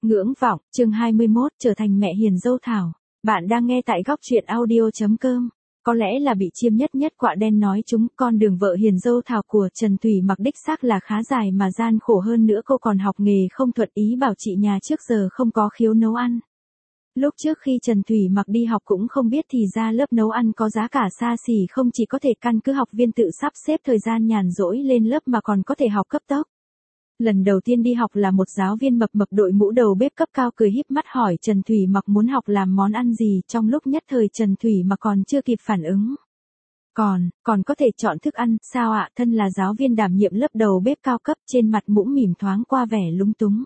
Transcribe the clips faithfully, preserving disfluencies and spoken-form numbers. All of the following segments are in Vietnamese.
Ngưỡng vọng, chương hai mươi mốt, trở thành mẹ hiền dâu Thảo. Bạn đang nghe tại góc truyện audio.com. Có lẽ là bị chiêm nhất nhất quạ đen nói chúng, con đường vợ hiền dâu Thảo của Trần Thủy Mặc đích xác là khá dài mà gian khổ hơn nữa, cô còn học nghề không thuận, ý bảo chị nhà trước giờ không có khiếu nấu ăn. Lúc trước khi Trần Thủy Mặc đi học cũng không biết thì ra lớp nấu ăn có giá cả xa xỉ, không chỉ có thể căn cứ học viên tự sắp xếp thời gian nhàn rỗi lên lớp mà còn có thể học cấp tốc. Lần đầu tiên đi học là một giáo viên mập mập đội mũ đầu bếp cấp cao cười híp mắt hỏi Trần Thủy Mặc muốn học làm món ăn gì, trong lúc nhất thời Trần Thủy Mặc còn chưa kịp phản ứng. Còn, còn có thể chọn thức ăn, sao ạ? Thân là giáo viên đảm nhiệm lớp đầu bếp cao cấp, trên mặt mũm mỉm thoáng qua vẻ lúng túng.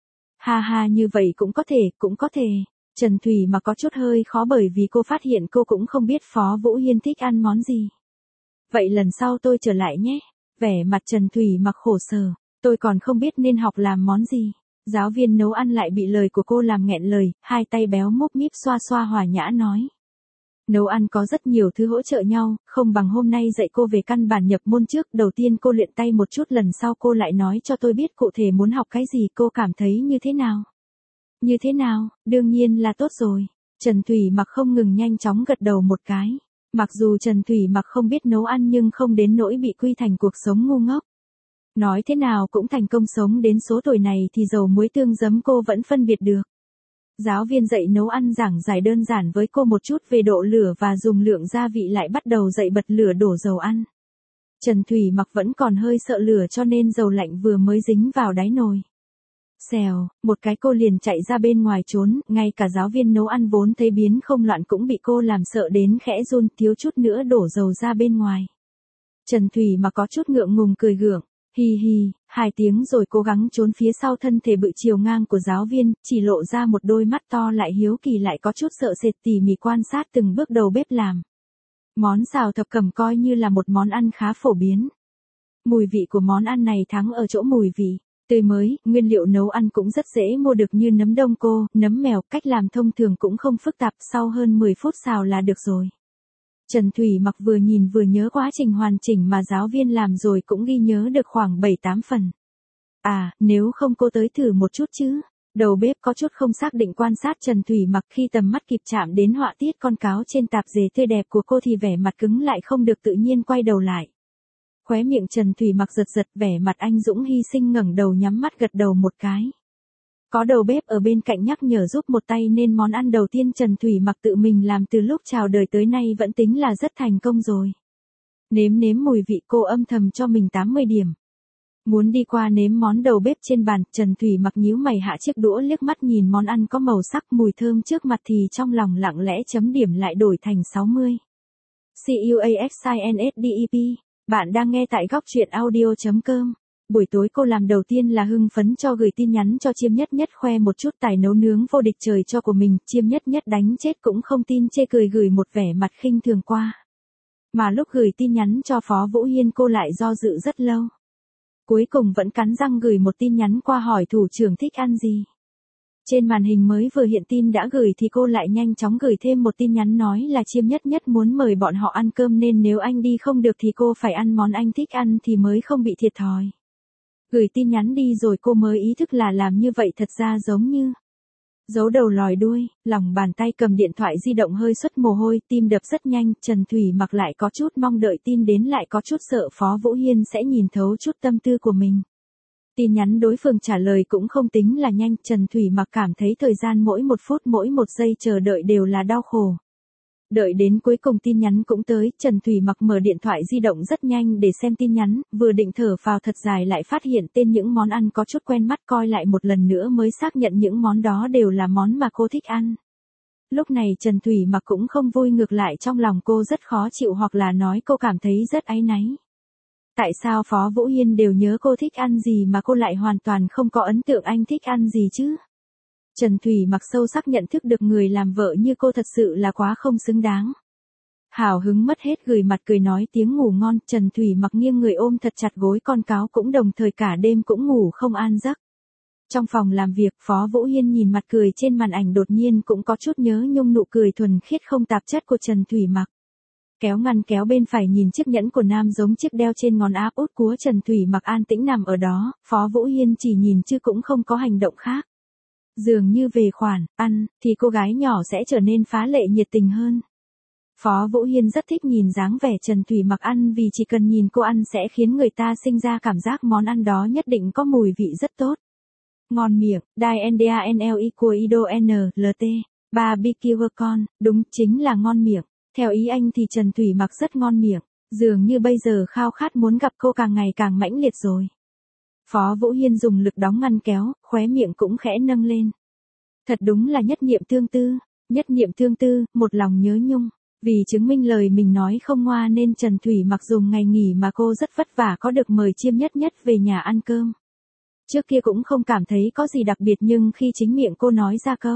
Ha ha, như vậy cũng có thể, cũng có thể. Trần Thủy Mặc có chút hơi khó bởi vì cô phát hiện cô cũng không biết Phó Vũ Hiên thích ăn món gì. Vậy lần sau tôi trở lại nhé. Vẻ mặt Trần Thủy Mặc khổ sở. Tôi còn không biết nên học làm món gì. Giáo viên nấu ăn lại bị lời của cô làm nghẹn lời, hai tay béo múp míp xoa xoa hòa nhã nói. Nấu ăn có rất nhiều thứ hỗ trợ nhau, không bằng hôm nay dạy cô về căn bản nhập môn trước. Đầu tiên cô luyện tay một chút, lần sau cô lại nói cho tôi biết cụ thể muốn học cái gì, cô cảm thấy như thế nào. Như thế nào, đương nhiên là tốt rồi. Trần Thủy Mặc không ngừng nhanh chóng gật đầu một cái. Mặc dù Trần Thủy Mặc không biết nấu ăn nhưng không đến nỗi bị quy thành cuộc sống ngu ngốc. Nói thế nào cũng thành công, sống đến số tuổi này thì dầu muối tương giấm cô vẫn phân biệt được. Giáo viên dạy nấu ăn giảng giải đơn giản với cô một chút về độ lửa và dùng lượng gia vị, lại bắt đầu dạy bật lửa đổ dầu ăn. Trần Thủy Mặc vẫn còn hơi sợ lửa cho nên dầu lạnh vừa mới dính vào đáy nồi. Xèo, một cái cô liền chạy ra bên ngoài trốn, ngay cả giáo viên nấu ăn vốn thấy biến không loạn cũng bị cô làm sợ đến khẽ run, thiếu chút nữa đổ dầu ra bên ngoài. Trần Thủy Mặc có chút ngượng ngùng cười gượng. Hi hi, hai tiếng rồi cố gắng trốn phía sau thân thể bự chiều ngang của giáo viên, chỉ lộ ra một đôi mắt to lại hiếu kỳ lại có chút sợ sệt, tỉ mỉ quan sát từng bước đầu bếp làm. Món xào thập cẩm coi như là một món ăn khá phổ biến. Mùi vị của món ăn này thắng ở chỗ mùi vị tươi mới, nguyên liệu nấu ăn cũng rất dễ mua được như nấm đông cô, nấm mèo, cách làm thông thường cũng không phức tạp, sau hơn mười phút xào là được rồi. Trần Thủy Mặc vừa nhìn vừa nhớ quá trình hoàn chỉnh mà giáo viên làm rồi cũng ghi nhớ được khoảng bảy tám phần. À, nếu không cô tới thử một chút chứ? Đầu bếp có chút không xác định quan sát Trần Thủy Mặc, khi tầm mắt kịp chạm đến họa tiết con cáo trên tạp dề tươi đẹp của cô thì vẻ mặt cứng lại không được tự nhiên quay đầu lại. Khóe miệng Trần Thủy Mặc giật giật, vẻ mặt anh dũng hy sinh ngẩng đầu nhắm mắt gật đầu một cái. Có đầu bếp ở bên cạnh nhắc nhở giúp một tay nên món ăn đầu tiên Trần Thủy Mặc tự mình làm từ lúc chào đời tới nay vẫn tính là rất thành công rồi. Nếm nếm mùi vị, cô âm thầm cho mình tám mươi điểm. Muốn đi qua nếm món đầu bếp trên bàn, Trần Thủy Mặc nhíu mày hạ chiếc đũa liếc mắt nhìn món ăn có màu sắc mùi thơm trước mặt thì trong lòng lặng lẽ chấm điểm lại đổi thành sáu mươi. C U A X I N S D E P. Bạn đang nghe tại góc truyện audio.com. Buổi tối cô làm đầu tiên là hưng phấn cho gửi tin nhắn cho Chiêm Nhất Nhất khoe một chút tài nấu nướng vô địch trời cho của mình, Chiêm Nhất Nhất đánh chết cũng không tin, chê cười gửi một vẻ mặt khinh thường qua. Mà lúc gửi tin nhắn cho Phó Vũ Hiên cô lại do dự rất lâu. Cuối cùng vẫn cắn răng gửi một tin nhắn qua hỏi thủ trưởng thích ăn gì. Trên màn hình mới vừa hiện tin đã gửi thì cô lại nhanh chóng gửi thêm một tin nhắn nói là Chiêm Nhất Nhất muốn mời bọn họ ăn cơm nên nếu anh đi không được thì cô phải ăn món anh thích ăn thì mới không bị thiệt thòi. Gửi tin nhắn đi rồi cô mới ý thức là làm như vậy thật ra giống như giấu đầu lòi đuôi, lòng bàn tay cầm điện thoại di động hơi xuất mồ hôi, tim đập rất nhanh, Trần Thủy Mặc lại có chút mong đợi tin đến lại có chút sợ Phó Vũ Hiên sẽ nhìn thấu chút tâm tư của mình. Tin nhắn đối phương trả lời cũng không tính là nhanh, Trần Thủy Mặc cảm thấy thời gian mỗi một phút mỗi một giây chờ đợi đều là đau khổ. Đợi đến cuối cùng tin nhắn cũng tới, Trần Thủy Mặc mở điện thoại di động rất nhanh để xem tin nhắn, vừa định thở phào thật dài lại phát hiện tên những món ăn có chút quen mắt, coi lại một lần nữa mới xác nhận những món đó đều là món mà cô thích ăn. Lúc này Trần Thủy Mặc cũng không vui, ngược lại trong lòng cô rất khó chịu, hoặc là nói cô cảm thấy rất áy náy. Tại sao Phó Vũ Hiên đều nhớ cô thích ăn gì mà cô lại hoàn toàn không có ấn tượng anh thích ăn gì chứ? Trần Thủy Mặc sâu sắc nhận thức được người làm vợ như cô thật sự là quá không xứng đáng. Hào hứng mất hết, gửi mặt cười nói tiếng ngủ ngon, Trần Thủy Mặc nghiêng người ôm thật chặt gối con cáo, cũng đồng thời cả đêm cũng ngủ không an giấc. Trong phòng làm việc, Phó Vũ Hiên nhìn mặt cười trên màn ảnh đột nhiên cũng có chút nhớ nhung nụ cười thuần khiết không tạp chất của Trần Thủy Mặc. Kéo ngăn kéo bên phải nhìn chiếc nhẫn của nam giống chiếc đeo trên ngón áp út của Trần Thủy Mặc an tĩnh nằm ở đó, Phó Vũ Hiên chỉ nhìn chứ cũng không có hành động khác. Dường như về khoản, ăn, thì cô gái nhỏ sẽ trở nên phá lệ nhiệt tình hơn. Phó Vũ Hiên rất thích nhìn dáng vẻ Trần Thủy Mặc ăn vì chỉ cần nhìn cô ăn sẽ khiến người ta sinh ra cảm giác món ăn đó nhất định có mùi vị rất tốt. Ngon miệng, Diandanli của Ido N L T, barbecue con, đúng chính là ngon miệng. Theo ý anh thì Trần Thủy Mặc rất ngon miệng, dường như bây giờ khao khát muốn gặp cô càng ngày càng mãnh liệt rồi. Phó Vũ Hiên dùng lực đóng ngăn kéo, khóe miệng cũng khẽ nâng lên. Thật đúng là nhất niệm tương tư, nhất niệm tương tư, một lòng nhớ nhung. Vì chứng minh lời mình nói không ngoa nên Trần Thủy Mặc dùng ngày nghỉ mà cô rất vất vả có được mời Chiêm Nhất Nhất về nhà ăn cơm. Trước kia cũng không cảm thấy có gì đặc biệt nhưng khi chính miệng cô nói ra câu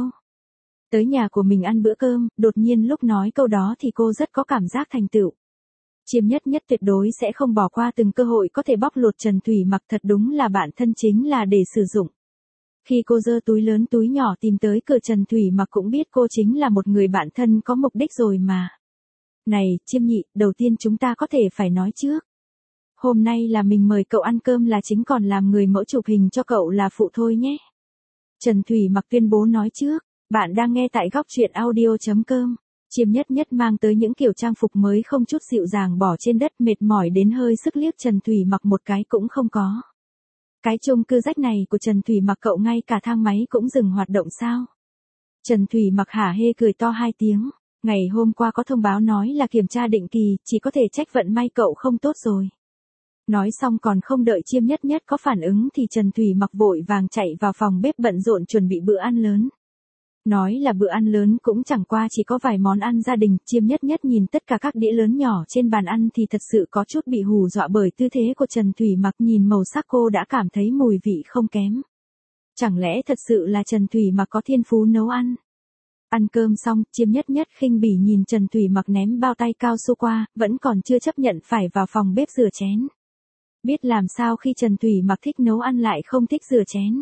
tới nhà của mình ăn bữa cơm, đột nhiên lúc nói câu đó thì cô rất có cảm giác thành tựu. Chiêm Nhất Nhất tuyệt đối sẽ không bỏ qua từng cơ hội có thể bóc lột Trần Thủy Mặc, thật đúng là bạn thân chính là để sử dụng. Khi cô giơ túi lớn túi nhỏ tìm tới cửa Trần Thủy Mặc cũng biết cô chính là một người bạn thân có mục đích rồi mà. Này, Chiêm nhị, đầu tiên chúng ta có thể phải nói trước. Hôm nay là mình mời cậu ăn cơm là chính, còn làm người mẫu chụp hình cho cậu là phụ thôi nhé. Trần Thủy Mặc tuyên bố nói trước. Bạn đang nghe tại góc truyện audio chấm com. Chiêm Nhất Nhất mang tới những kiểu trang phục mới không chút dịu dàng bỏ trên đất, mệt mỏi đến hơi sức liếc Trần Thủy Mặc một cái cũng không có. Cái chung cư rách này của Trần Thủy Mặc cậu ngay cả thang máy cũng dừng hoạt động sao? Trần Thủy Mặc hả hê cười to hai tiếng. Ngày hôm qua có thông báo nói là kiểm tra định kỳ, chỉ có thể trách vận may cậu không tốt rồi. Nói xong còn không đợi Chiêm Nhất Nhất có phản ứng thì Trần Thủy Mặc vội vàng chạy vào phòng bếp bận rộn chuẩn bị bữa ăn lớn. Nói là bữa ăn lớn cũng chẳng qua chỉ có vài món ăn gia đình, Chiêm Nhất Nhất nhìn tất cả các đĩa lớn nhỏ trên bàn ăn thì thật sự có chút bị hù dọa bởi tư thế của Trần Thủy Mặc, nhìn màu sắc cô đã cảm thấy mùi vị không kém. Chẳng lẽ thật sự là Trần Thủy Mặc có thiên phú nấu ăn? Ăn cơm xong, Chiêm Nhất Nhất khinh bỉ nhìn Trần Thủy Mặc ném bao tay cao su qua, vẫn còn chưa chấp nhận phải vào phòng bếp rửa chén. Biết làm sao khi Trần Thủy Mặc thích nấu ăn lại không thích rửa chén.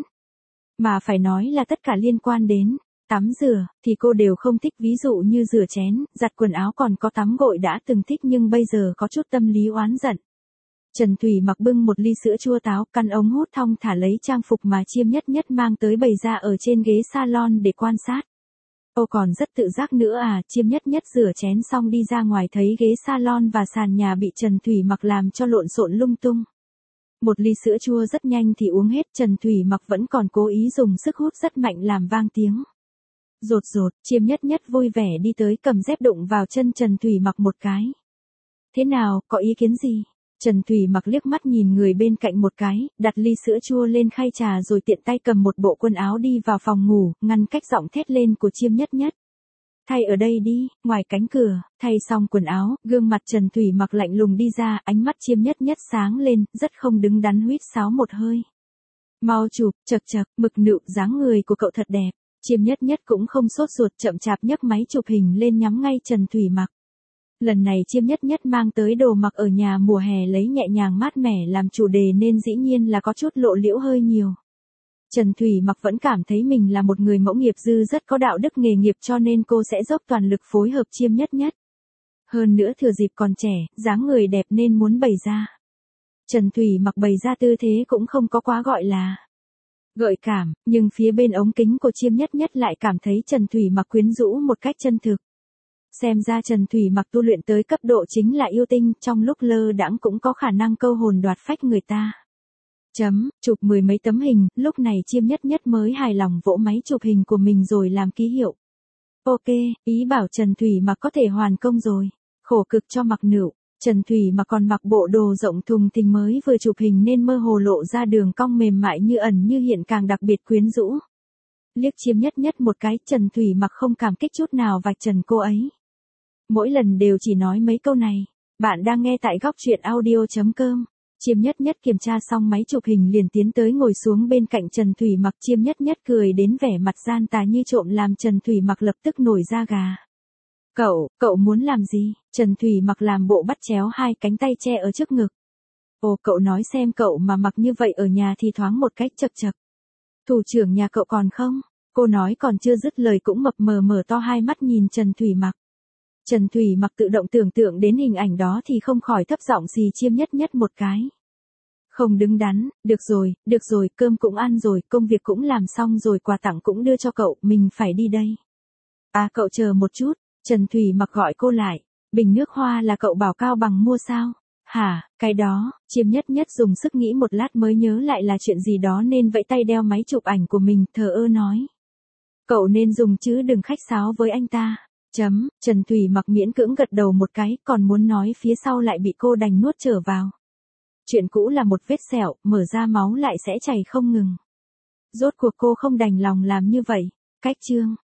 Mà phải nói là tất cả liên quan đến tắm rửa, thì cô đều không thích, ví dụ như rửa chén, giặt quần áo còn có tắm gội đã từng thích nhưng bây giờ có chút tâm lý oán giận. Trần Thủy Mặc bưng một ly sữa chua táo, căn ống hút thong thả lấy trang phục mà Chiêm Nhất Nhất mang tới bày ra ở trên ghế salon để quan sát. Ô còn rất tự giác nữa à, Chiêm Nhất Nhất rửa chén xong đi ra ngoài thấy ghế salon và sàn nhà bị Trần Thủy Mặc làm cho lộn xộn lung tung. Một ly sữa chua rất nhanh thì uống hết, Trần Thủy Mặc vẫn còn cố ý dùng sức hút rất mạnh làm vang tiếng. Rột rột, Chiêm Nhất Nhất vui vẻ đi tới cầm dép đụng vào chân Trần Thủy Mặc một cái. Thế nào, có ý kiến gì? Trần Thủy Mặc liếc mắt nhìn người bên cạnh một cái, đặt ly sữa chua lên khay trà rồi tiện tay cầm một bộ quần áo đi vào phòng ngủ, ngăn cách giọng thét lên của Chiêm Nhất Nhất. Thay ở đây đi, ngoài cánh cửa, thay xong quần áo, gương mặt Trần Thủy Mặc lạnh lùng đi ra, ánh mắt Chiêm Nhất Nhất sáng lên, rất không đứng đắn huýt sáo một hơi. Mau chụp, chật chật, mực nựu, dáng người của cậu thật đẹp. Chiêm Nhất Nhất cũng không sốt ruột, chậm chạp nhấc máy chụp hình lên nhắm ngay Trần Thủy Mặc. Lần này Chiêm Nhất Nhất mang tới đồ mặc ở nhà mùa hè lấy nhẹ nhàng mát mẻ làm chủ đề nên dĩ nhiên là có chút lộ liễu hơi nhiều. Trần Thủy Mặc vẫn cảm thấy mình là một người mẫu nghiệp dư rất có đạo đức nghề nghiệp cho nên cô sẽ dốc toàn lực phối hợp Chiêm Nhất Nhất. Hơn nữa thừa dịp còn trẻ, dáng người đẹp nên muốn bày ra. Trần Thủy Mặc bày ra tư thế cũng không có quá gọi là gợi cảm, nhưng phía bên ống kính của Chiêm Nhất Nhất lại cảm thấy Trần Thủy Mặc quyến rũ một cách chân thực. Xem ra Trần Thủy Mặc tu luyện tới cấp độ chính là yêu tinh, trong lúc lơ đãng cũng có khả năng câu hồn đoạt phách người ta. Chấm, chụp mười mấy tấm hình, lúc này Chiêm Nhất Nhất mới hài lòng vỗ máy chụp hình của mình rồi làm ký hiệu. Ok, ý bảo Trần Thủy Mặc có thể hoàn công rồi. Khổ cực cho Mặc nựu. Trần Thủy Mặc còn mặc bộ đồ rộng thùng thình mới vừa chụp hình nên mơ hồ lộ ra đường cong mềm mại như ẩn như hiện càng đặc biệt quyến rũ. Liếc Chiêm Nhất Nhất một cái, Trần Thủy Mặc không cảm kích chút nào vạch trần cô ấy. Mỗi lần đều chỉ nói mấy câu này. Bạn đang nghe tại góc truyện audio chấm com. Chiêm Nhất Nhất kiểm tra xong máy chụp hình liền tiến tới ngồi xuống bên cạnh Trần Thủy Mặc. Chiêm Nhất Nhất cười đến vẻ mặt gian tà như trộm làm Trần Thủy Mặc lập tức nổi da gà. Cậu, cậu muốn làm gì? Trần Thủy Mặc làm bộ bắt chéo hai cánh tay che ở trước ngực. Ồ, cậu nói xem, cậu mà mặc như vậy ở nhà thì thoáng một cách chật chật. Thủ trưởng nhà cậu còn không? Cô nói còn chưa dứt lời cũng mập mờ mở to hai mắt nhìn Trần Thủy Mặc. Trần Thủy Mặc tự động tưởng tượng đến hình ảnh đó thì không khỏi thấp giọng xì Chiêm Nhất Nhất một cái. Không đứng đắn, được rồi, được rồi, cơm cũng ăn rồi, công việc cũng làm xong rồi, quà tặng cũng đưa cho cậu, mình phải đi đây. À cậu chờ một chút, Trần Thủy Mặc gọi cô lại, bình nước hoa là cậu bảo Cao Bằng mua sao? Hả, cái đó, Chiêm Nhất Nhất dùng sức nghĩ một lát mới nhớ lại là chuyện gì đó nên vẫy tay đeo máy chụp ảnh của mình, thờ ơ nói. Cậu nên dùng chứ đừng khách sáo với anh ta. Chấm, Trần Thủy Mặc miễn cưỡng gật đầu một cái, còn muốn nói phía sau lại bị cô đành nuốt trở vào. Chuyện cũ là một vết sẹo, mở ra máu lại sẽ chảy không ngừng. Rốt cuộc cô không đành lòng làm như vậy. Cách chương